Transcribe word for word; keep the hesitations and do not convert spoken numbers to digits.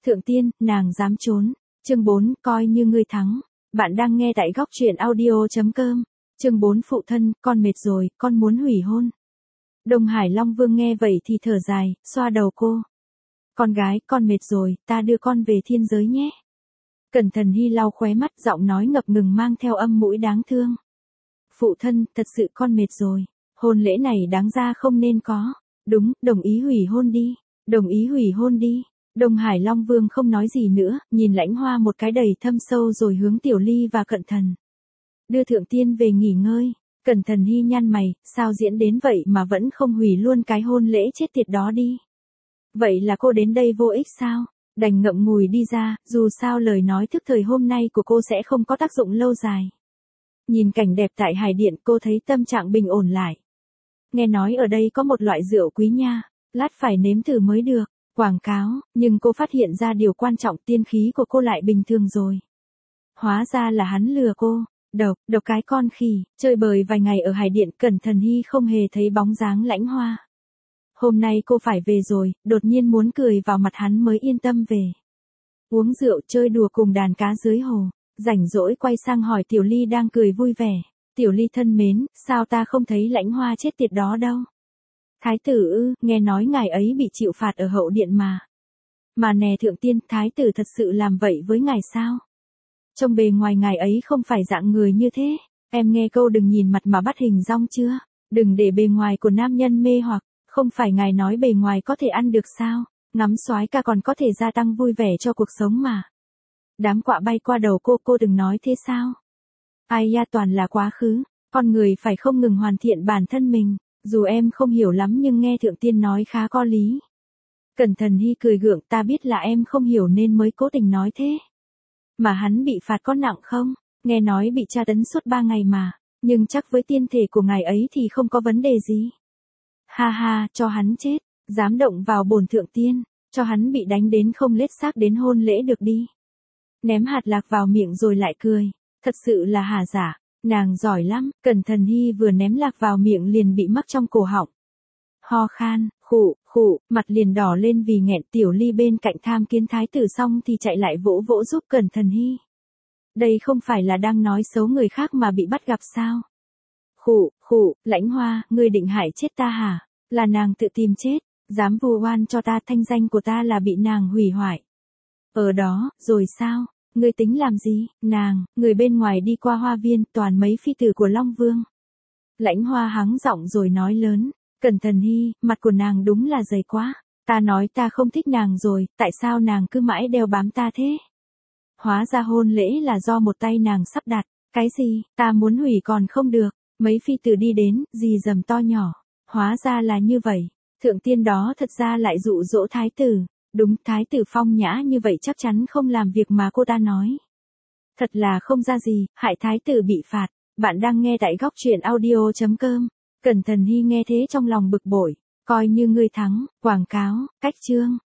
Thượng tiên, nàng dám trốn. Chương bốn, coi như ngươi thắng. Bạn đang nghe tại góc truyện audio.com. Chương bốn, phụ thân, con mệt rồi, con muốn hủy hôn. Đông Hải Long Vương nghe vậy thì thở dài, xoa đầu cô. Con gái, con mệt rồi, ta đưa con về thiên giới nhé. Cẩn Thận Hy lau khóe mắt, giọng nói ngập ngừng mang theo âm mũi đáng thương. Phụ thân, thật sự con mệt rồi. Hôn lễ này đáng ra không nên có. Đúng, đồng ý hủy hôn đi. Đồng ý hủy hôn đi. Đông Hải Long Vương không nói gì nữa, nhìn Lãnh Hoa một cái đầy thâm sâu rồi hướng Tiểu Ly và Cận Thần. Đưa thượng tiên về nghỉ ngơi. Cẩn Thận Hy nhăn mày, sao diễn đến vậy mà vẫn không hủy luôn cái hôn lễ chết tiệt đó đi. Vậy là cô đến đây vô ích sao? Đành ngậm ngùi đi ra, dù sao lời nói thức thời hôm nay của cô sẽ không có tác dụng lâu dài. Nhìn cảnh đẹp tại Hải Điện, cô thấy tâm trạng bình ổn lại. Nghe nói ở đây có một loại rượu quý nha, lát phải nếm thử mới được. Quảng cáo, nhưng cô phát hiện ra điều quan trọng, tiên khí của cô lại bình thường rồi. Hóa ra là hắn lừa cô. Độc, độc cái con khỉ. Chơi bời vài ngày ở Hải Điện, Cẩn Thận Hy không hề thấy bóng dáng Lãnh Hoa. Hôm nay cô phải về rồi, đột nhiên muốn cười vào mặt hắn mới yên tâm về. Uống rượu chơi đùa cùng đàn cá dưới hồ. Rảnh rỗi quay sang hỏi Tiểu Ly đang cười vui vẻ. Tiểu Ly thân mến, sao ta không thấy Lãnh Hoa chết tiệt đó đâu? Thái tử ư, nghe nói ngài ấy bị chịu phạt ở hậu điện mà. Mà nè thượng tiên, thái tử thật sự làm vậy với ngài sao? Trong bề ngoài ngài ấy không phải dạng người như thế. Em nghe câu đừng nhìn mặt mà bắt hình dong chưa? Đừng để bề ngoài của nam nhân mê hoặc, không phải ngài nói bề ngoài có thể ăn được sao? Ngắm soái ca còn có thể gia tăng vui vẻ cho cuộc sống mà. Đám quạ bay qua đầu cô, cô đừng nói thế sao? Ai ya, toàn là quá khứ, con người phải không ngừng hoàn thiện bản thân mình. Dù em không hiểu lắm nhưng nghe thượng tiên nói khá có lý. Cẩn Thận Hy cười gượng, ta biết là em không hiểu nên mới cố tình nói thế. Mà hắn bị phạt có nặng không? Nghe nói bị tra tấn suốt ba ngày mà, nhưng chắc với tiên thể của ngài ấy thì không có vấn đề gì. Ha ha, cho hắn chết, dám động vào bổn thượng tiên, cho hắn bị đánh đến không lết xác đến hôn lễ được đi. Ném hạt lạc vào miệng rồi lại cười, thật sự là hà giả. Nàng giỏi lắm, Cẩn Thận Hy vừa ném lạc vào miệng liền bị mắc trong cổ họng. Ho khan, khụ, khụ, mặt liền đỏ lên vì nghẹn. Tiểu Ly bên cạnh tham kiến thái tử xong thì chạy lại vỗ vỗ giúp Cẩn Thận Hy. Đây không phải là đang nói xấu người khác mà bị bắt gặp sao? Khụ, khụ, Lãnh Hoa, ngươi định hại chết ta hả? Là nàng tự tìm chết, dám vu oan cho ta, thanh danh của ta là bị nàng hủy hoại. Ở đó, rồi sao? Ngươi tính làm gì? Nàng, người bên ngoài đi qua hoa viên, toàn mấy phi tử của Long Vương. Lãnh Hoa hắng giọng rồi nói lớn, Cẩn Thận Hy, mặt của nàng đúng là dày quá. Ta nói ta không thích nàng rồi, tại sao nàng cứ mãi đeo bám ta thế? Hóa ra hôn lễ là do một tay nàng sắp đặt. Cái gì, ta muốn hủy còn không được. Mấy phi tử đi đến, rì rầm to nhỏ. Hóa ra là như vậy. Thượng tiên đó thật ra lại dụ dỗ thái tử. Đúng, thái tử phong nhã như vậy chắc chắn không làm việc mà cô ta nói. Thật là không ra gì, hại thái tử bị phạt. Bạn đang nghe tại góc truyện audio.com. Cẩn Thận Hy nghe thế trong lòng bực bội. Coi như ngươi thắng, quảng cáo, cách chương.